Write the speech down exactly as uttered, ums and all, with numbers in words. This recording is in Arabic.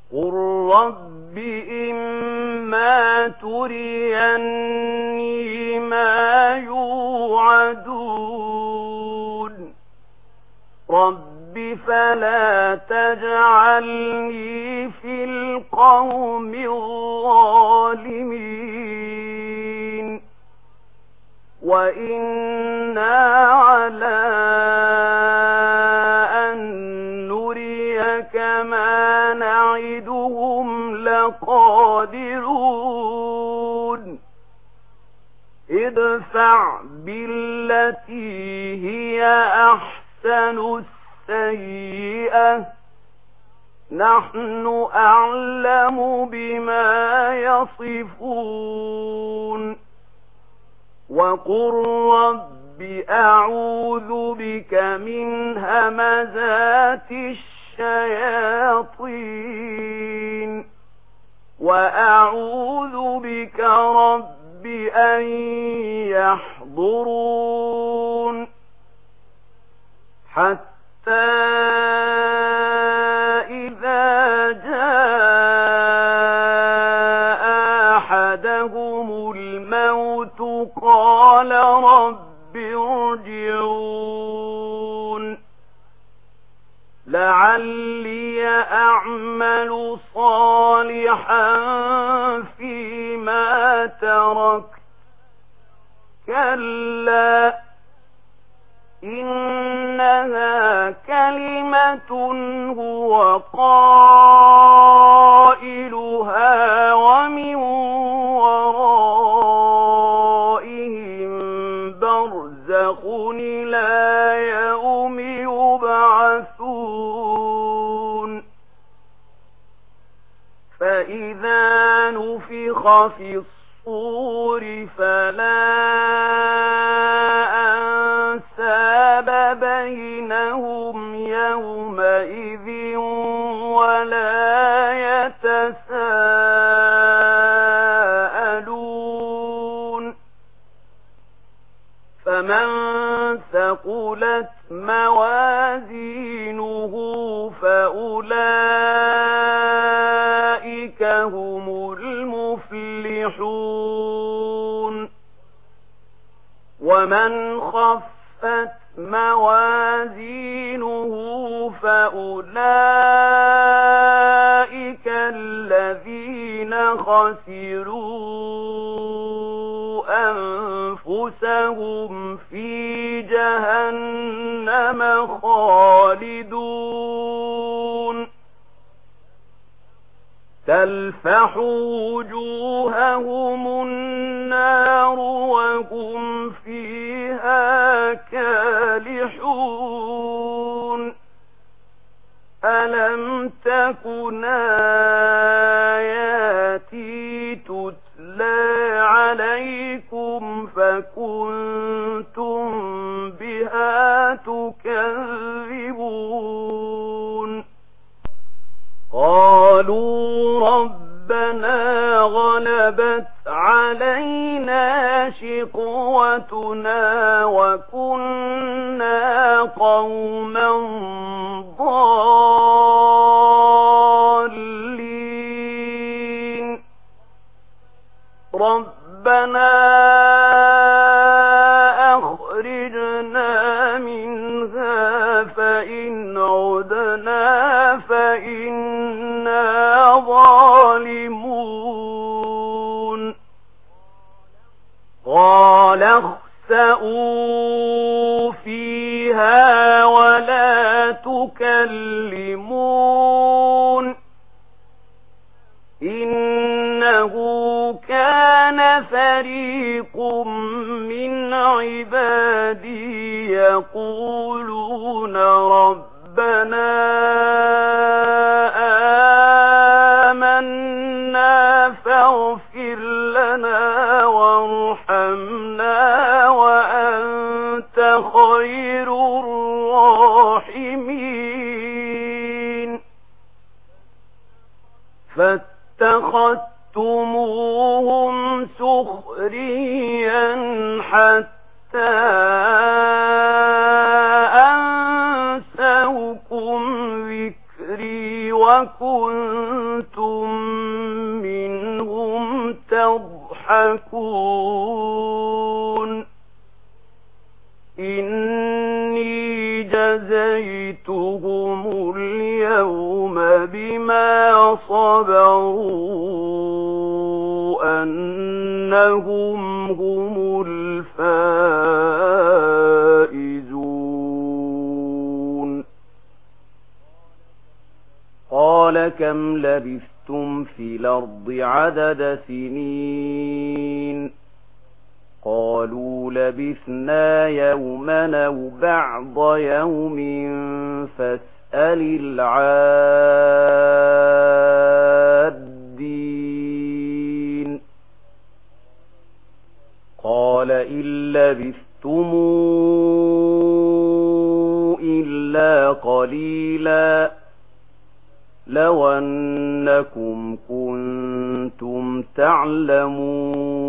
قل رب إما تريني ما يوعدون رب فلا تجعلني في القوم الظالمين وإنا على أن نريك ما نعدهم لقادرون ادفع بالتي هي أحسن السيئة نحن أعلم بما يصفون وقل رب أعوذ بك من همزات الشياطين وأعوذ بك رب أن يحضرون حتى إذا جاء أحدهم الموت قال رب ارجعون لعلي أعمل صالحا فيما تركت كلا إنها كلمة هو قائلها ومن ورائهم برزخ إلى يوم يبعثون فإذا نفخ في الصور فلا أنساب بينهم يومئذ ولا يتساءلون فمن ثقلت موازينه فأولئك هم المفلحون ومن خفت موازينه فأولئك الذين خسروا أنفسهم في جهنم خالدون تلفح وجوههم النار وهم فيها كالحون ألم تكن آياتي تتلى عليكم فكنتم بها تكذبون قالوا ربنا غلبت علينا شقوتنا وكنا قوما ضالين ربنا أخرجنا منها فإن عدنا فإنا ظالمون قال اخسئوا فيها ولا تكلمون إنه كان فريق من عبادي يقولون ربنا آمنا فاغفر لنا وارحمنا وأنت خير الراحمين فاتخذتموهم سخريا حتى أنسوكم ذكري وكنتم منهم تضحكون إني جزيتهم اليوم بما صبروا أنهم هم الفائزون قال كم لبثتم في الأرض عدد سنين قالوا لبثنا يوما أو بعض يوم فاسأل العادين قال إن لبثتم إلا قليلا لو أنكم كنتم تعلمون